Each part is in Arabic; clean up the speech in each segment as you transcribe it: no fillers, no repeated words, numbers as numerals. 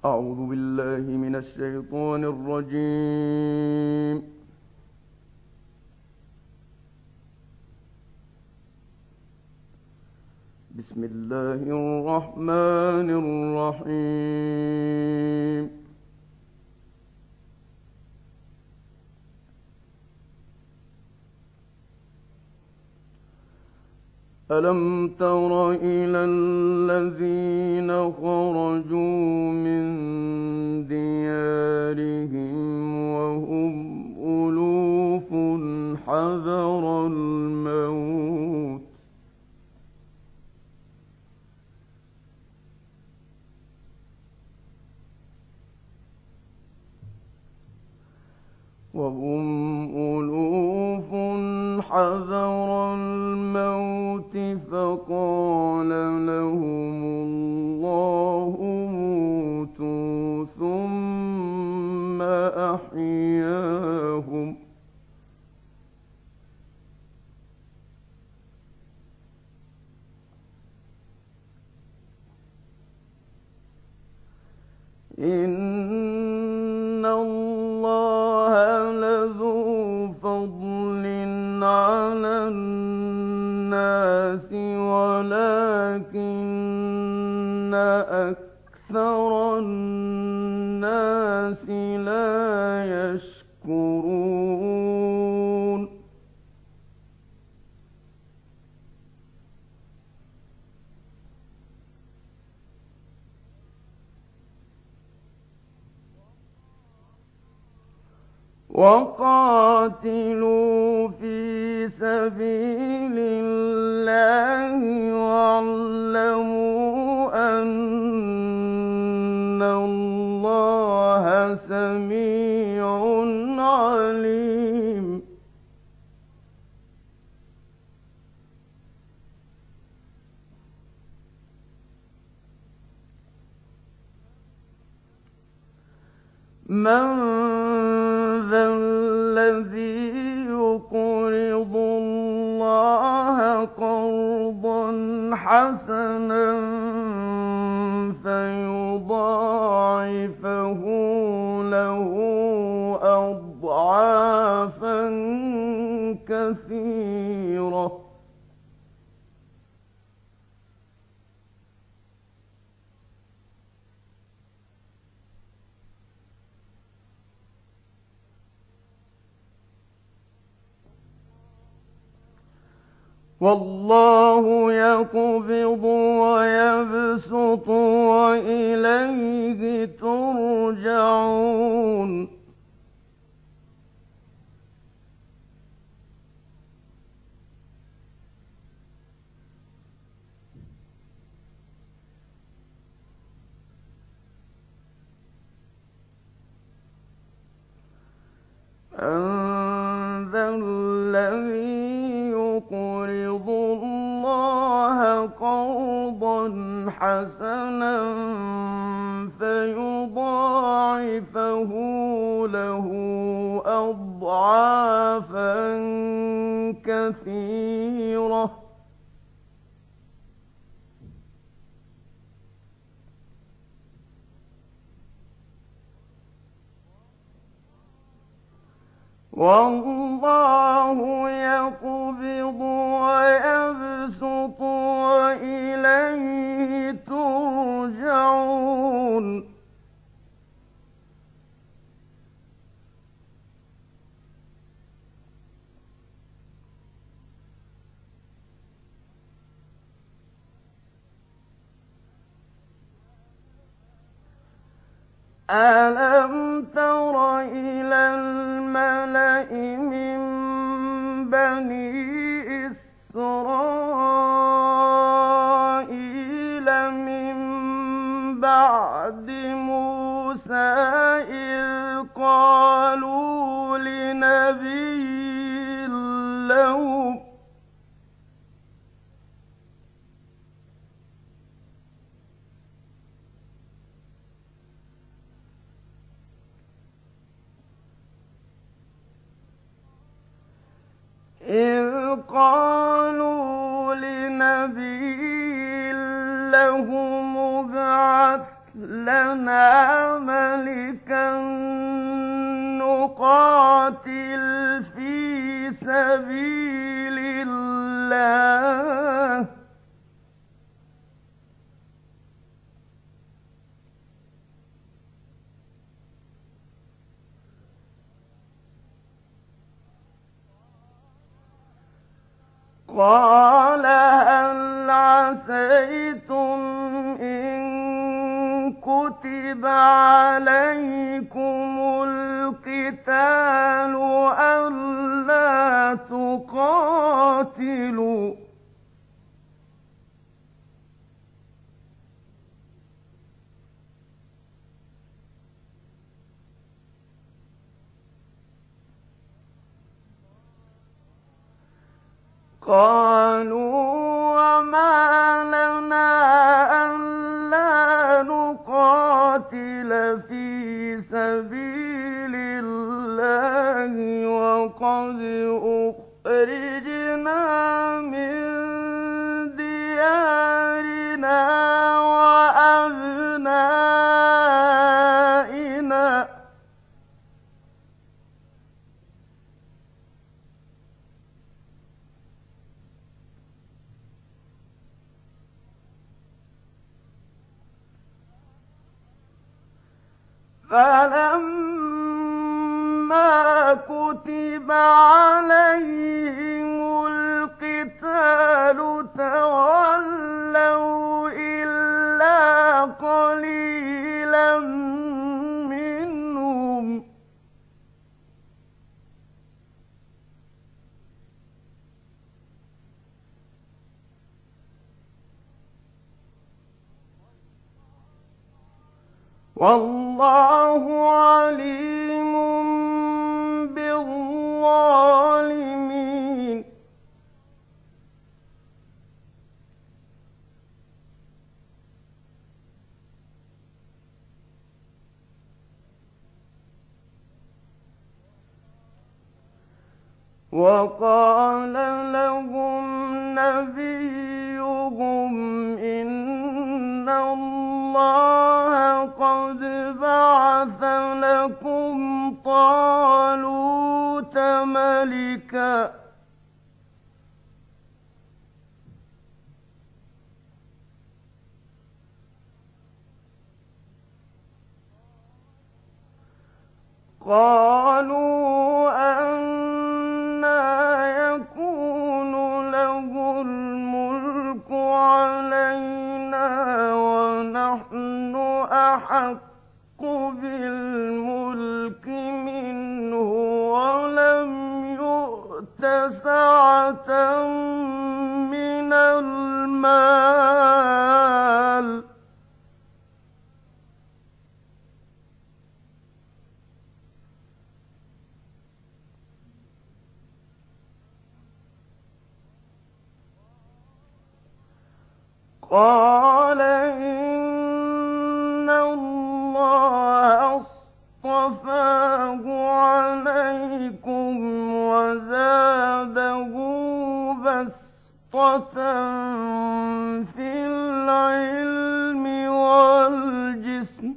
أعوذ بالله من الشيطان الرجيم. بسم الله الرحمن الرحيم. ألم تر إلى الذين خرجوا من ديارهم وهم ألوف حذر الموت فقال لهم الله موتوا ثم أحياهم إن الله لذو فضل على الناس ولكن أكثر الناس لا يشكرون وقاتلوا في سبيل الله واعلموا أن الله سميع عليم من ذا الذي يقرض الله قرضا حسنا فيضاعفه له أضعافا كثيرة والله يقبض ويبسط وإليه ترجعون أن ذا الذي يقرض الله قرضا حسنا فيضاعفه له أضعافا كثيرة والله يقبض ويبسط وإليه ترجعون ألم تر إلى الملأ من بني إسرائيل من بعد موسى إذ قالوا لنبي له مبعث لنا ملكا نقاتل في سبيل الله. قال هل عسيتم إن كتب عليكم القتال ألا تقاتلوا؟ قالوا وما لنا ألا نقاتل في سبيل الله وقد أخرجنا من ديارنا وأبنائنا. فلما كتب عليهم القتال تولوا إلا قليلا منهم. والله عليم بالظالمين. وقال لهم نبيهم إن الله قد بعث لكم طالوت ملكا. قالوا أنى يكون له الملك علينا ونحن أحق بالملك منه ولم يؤت سعة من المال. قال إن الله اصطفاه عليكم وزاده بسطة في العلم والجسم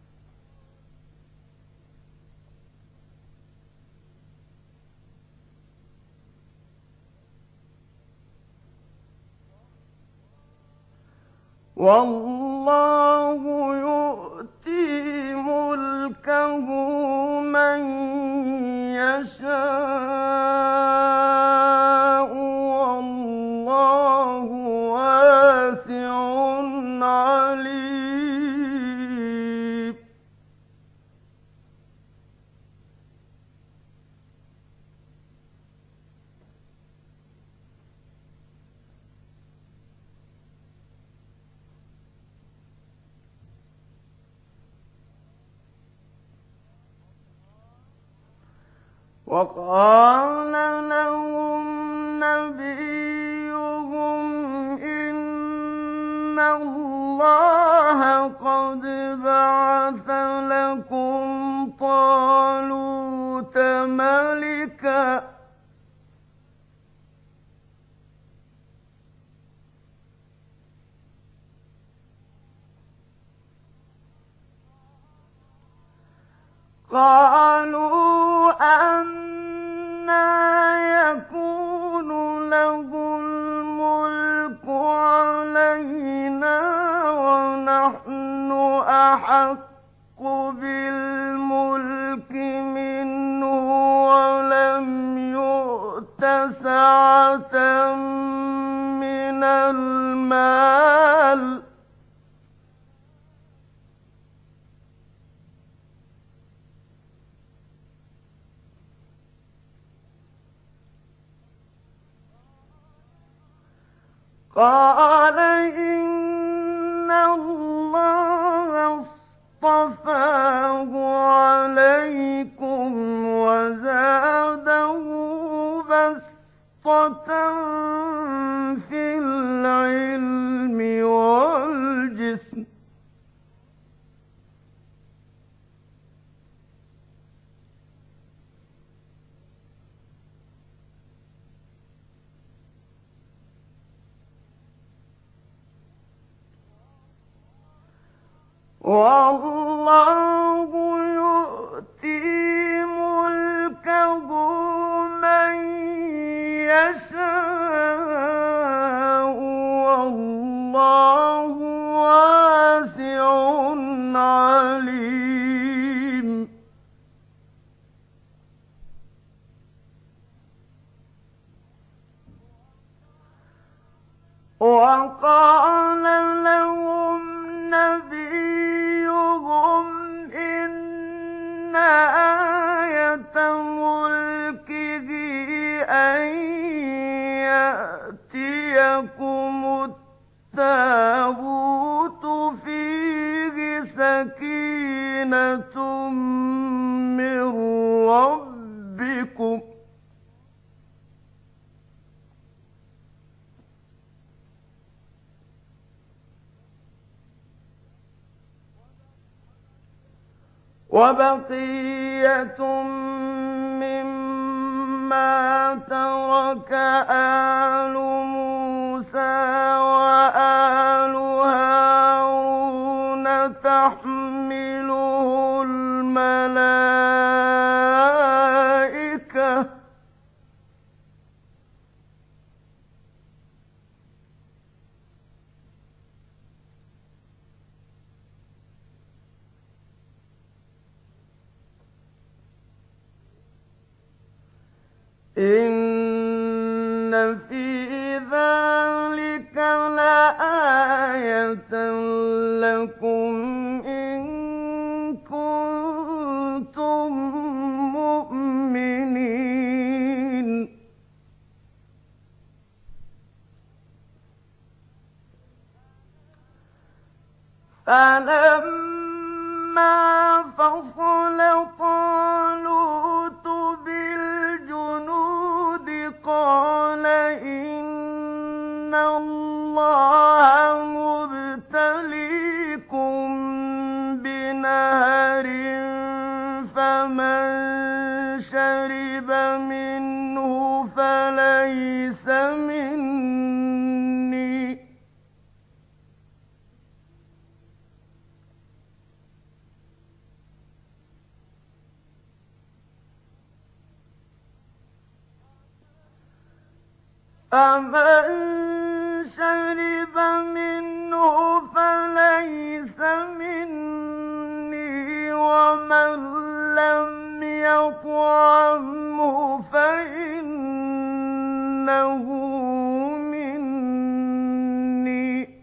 والله يؤتي ملكه من يشاء والله واسع عليم. وقال لهم نبيهم إن الله قد بعث لكم طالوت ملكا قالوا أنى يكون له الملك علينا ونحن أحق بالملك منه ولم يؤت سعة من المال قال إن الله اصطفاه عليكم وزاده بسطة في العلم والجسم والله يؤتي ملكه من يشاء والله واسع عليم وقال لهم نبيهم إن آية ملكه أن يأتيكم التابوت فيه سكينة من ربكم وبقية مما ترك آل موسى وآل هارون تحمله الملائكة إن في ذلك لآية لكم إن كنتم مؤمنين فلما فصل طالوت بالجنود قال إن الله مبتليكم بنهر فمن شرب منه فليس مني فمن شرب منه فليس مني ومن لم يطعمه فإنه مني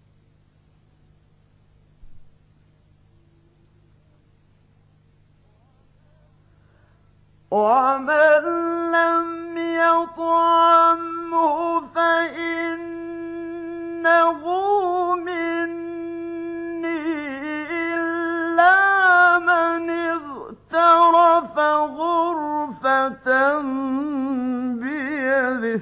ومن لم يطعمه فإنه مني إلا من اغترف غرفة بيده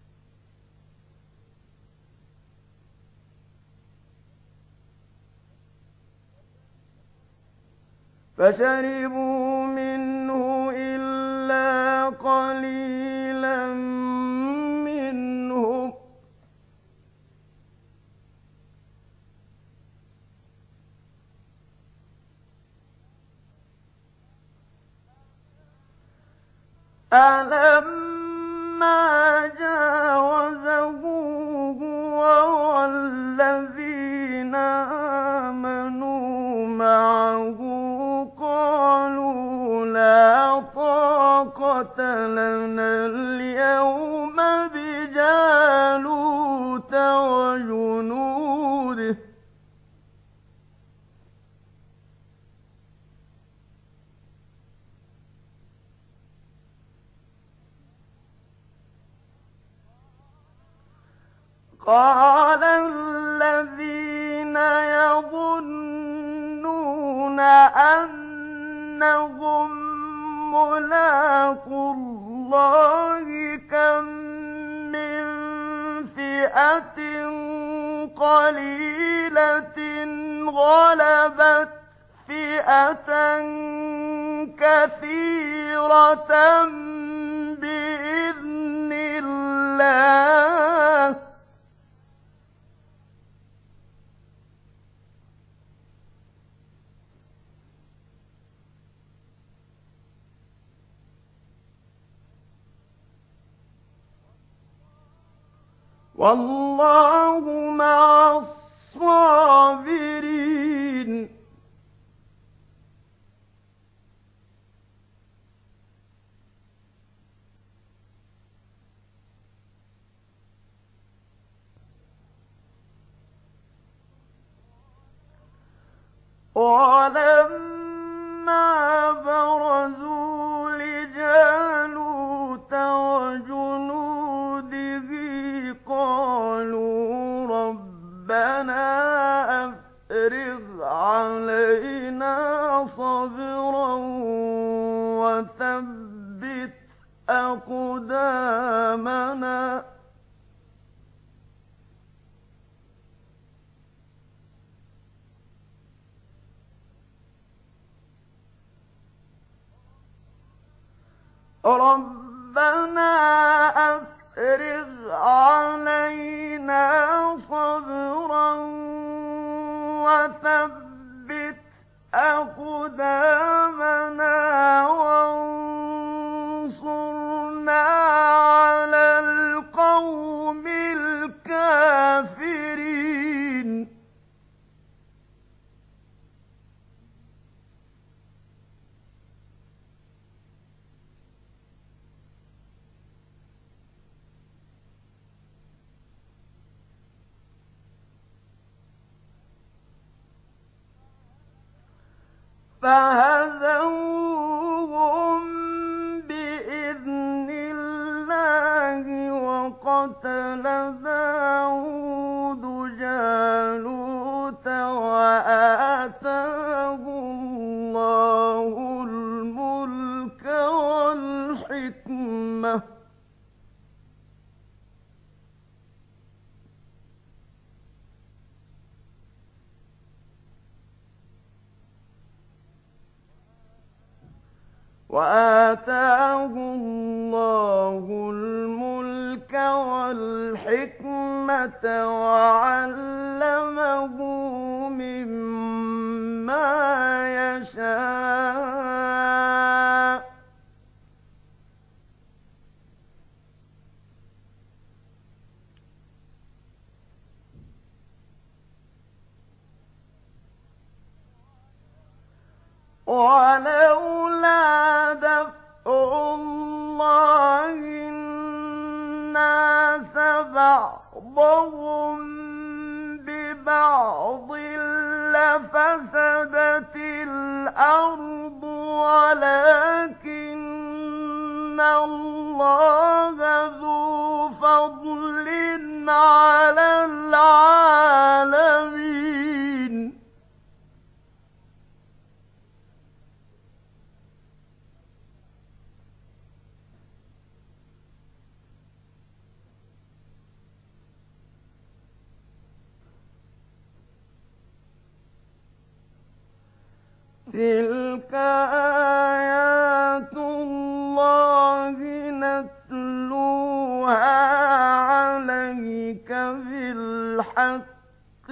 فشربوا منه إلا قليلا منهم فلما جاوزه هو والذين آمنوا معه قالوا لا طاقة لنا اليوم بجالوت وجنوده قال الذين يظنون أنهم ملاقو الله كم من فئة قليلة غلبت فئة كثيرة بإذن الله والله مع الصابرين ولما برزوا لجالوت وجنوده قالوا ربنا أفرغ علينا صبرا وثبت أقدامنا ربنا أفرغ علينا صبرا وثبت أقدامنا وانصرنا على القوم الكافرين فهزموهم بإذن الله وقتل داود جالوت وآتاه الله الملك والحكمة وعلمه مما يشاء ولولا دفع الله الناس بعضهم ببعض لفسدت الأرض ولكن الله ذو فضل على العالمين تلك آيات الله نتلوها عليك بالحق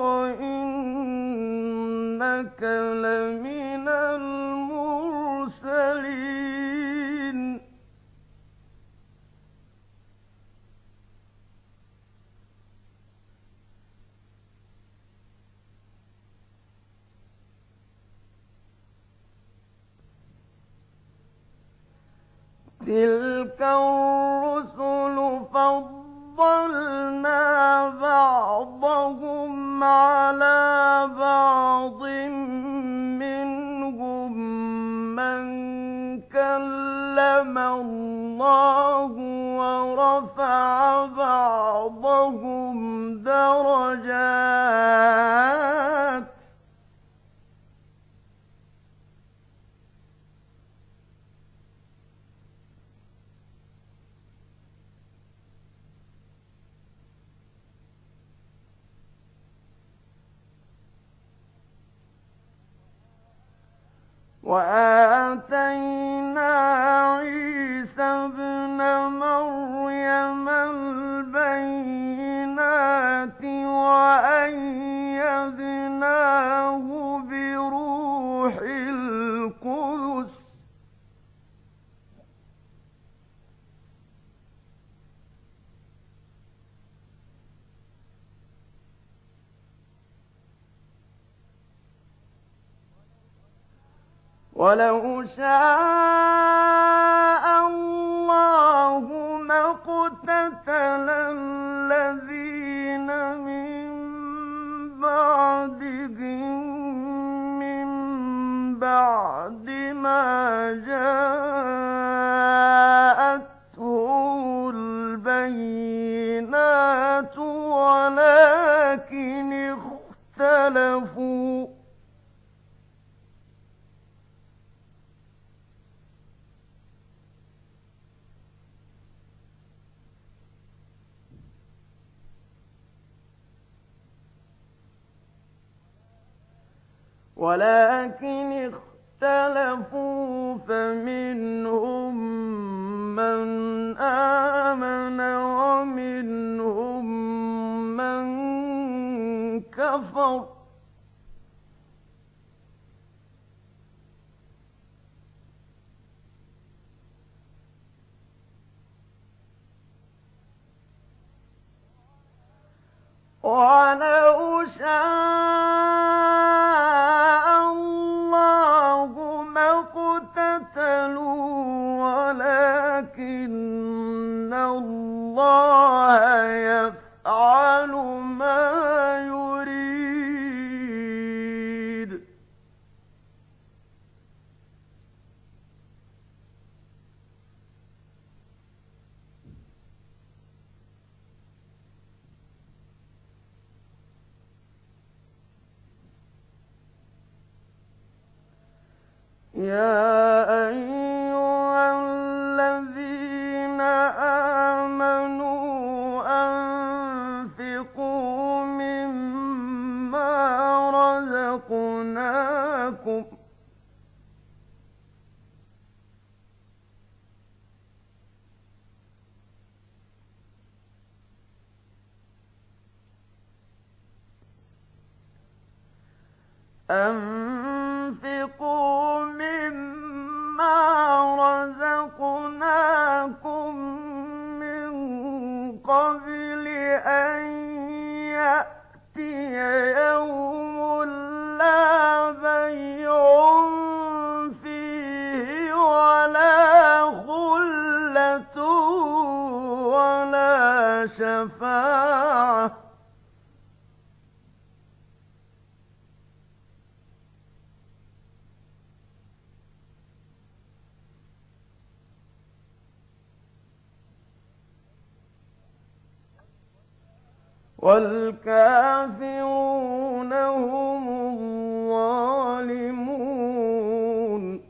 وإنك لمن المرسلين تِلْكَ الرُّسُلُ فَضَّلْنَا بَعْضَهُمْ عَلَىٰ بَعْضٍ ۖ مِّنْهُم مَّن كَلَّمَ اللَّهُ وَرَفَعَ بَعْضَهُمْ دَرَجَاتٍ ۚ وَآتَيْنَا عِيسَى ابْنَ مَرْيَمَ الْبَيِّنَاتِ وَأَيَّدْنَاهُ بِرُوحِ الْقُدُسِ ۗ وَلَوْ شَاءَ اللَّهُ مَا اقْتَتَلَ الَّذِينَ مِن بَعْدِهِم مِّن بَعْدِ مَا جَاءَتْهُمُ الْبَيِّنَاتُ وَلَٰكِنِ اخْتَلَفُوا ۚ فَمِنْهُم مَّنْ آمَنَ وَمِنْهُم مَّن كَفَرَ ۚ وَلَوْ شَاءَ اللَّهُ مَا اقْتَتَلُوا وَلَٰكِنَّ اللَّهَ يَفْعَلُ مَا يُرِيدُ يَا أَيُّهَا الَّذِينَ آمَنُوا أَنفِقُوا مِمَّا رَزَقْنَاكُم مِّن قَبْلِ أَن يَأْتِيَ يَوْمٌ لَّا بَيْعٌ فِيهِ وَلَا خُلَّةٌ وَلَا شَفَاعَةٌ ۗ وَالْكَافِرُونَ هُمُ الظَّالِمُونَ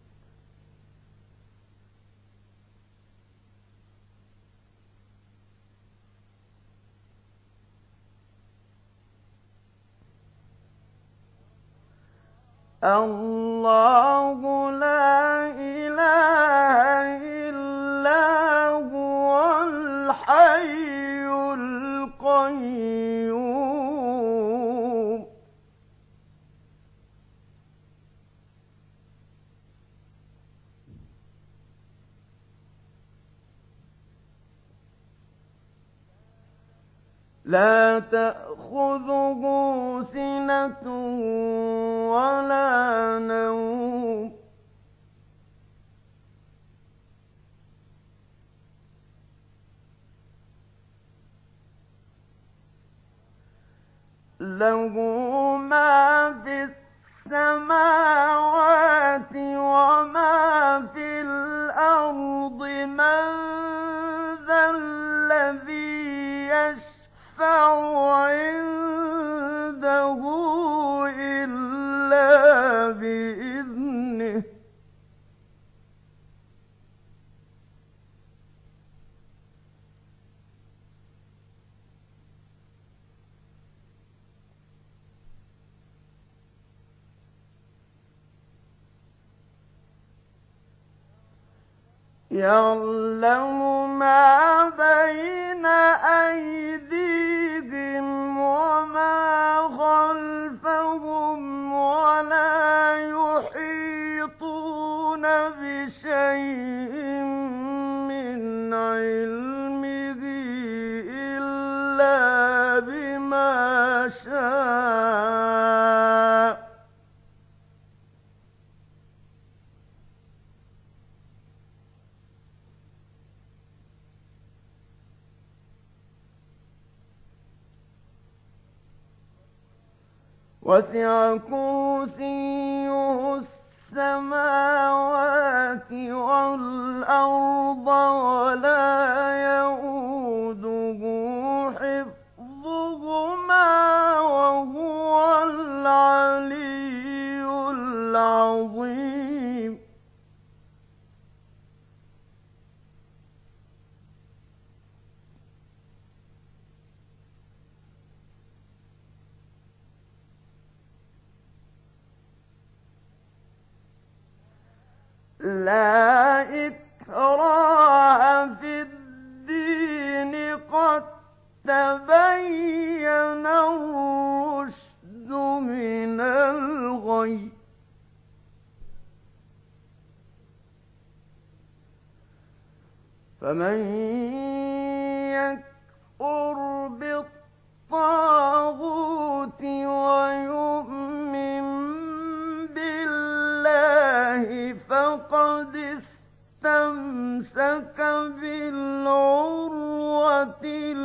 اللَّهُ لَا إِلَٰهَ إِلَّا هُوَ الْحَيُّ الْقَيُّومُ لَا تَأْخُذُهُ سِنَةٌ وَلَا نَوْمٌ له ما في السماوات وما في الأرض من ذا الذي يشفع عنده إلا بإذنه يعلم ما بين أيديهم وما خلفهم ولا يحيطون بشيء من علمه إلا بما شاء وسع كرسيه السماوات والأرض ولا يئوده حفظهما وهو العلي العظيم لا إكراه في الدين قد تبين الرشد من الغي فمن يكفر بالطاغوت ويؤمن بالله فقد استمسك بالعروة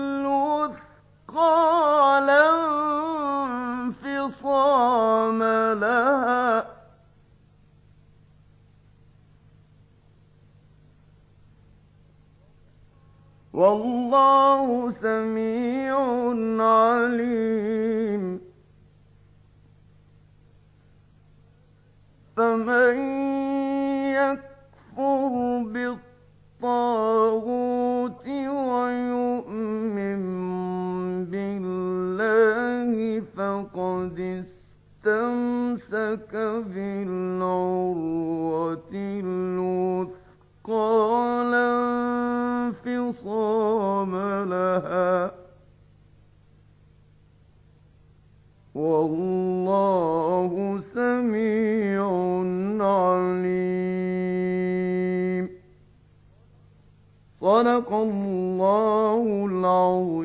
الوثقى لا انفصام لها والله سميع عليم فمن يكفر بالطاغوت ويؤمن بالله فقد استمسك بالعروة الوثقى لا انفصام لها والله سميع عليم صدق الله العظيم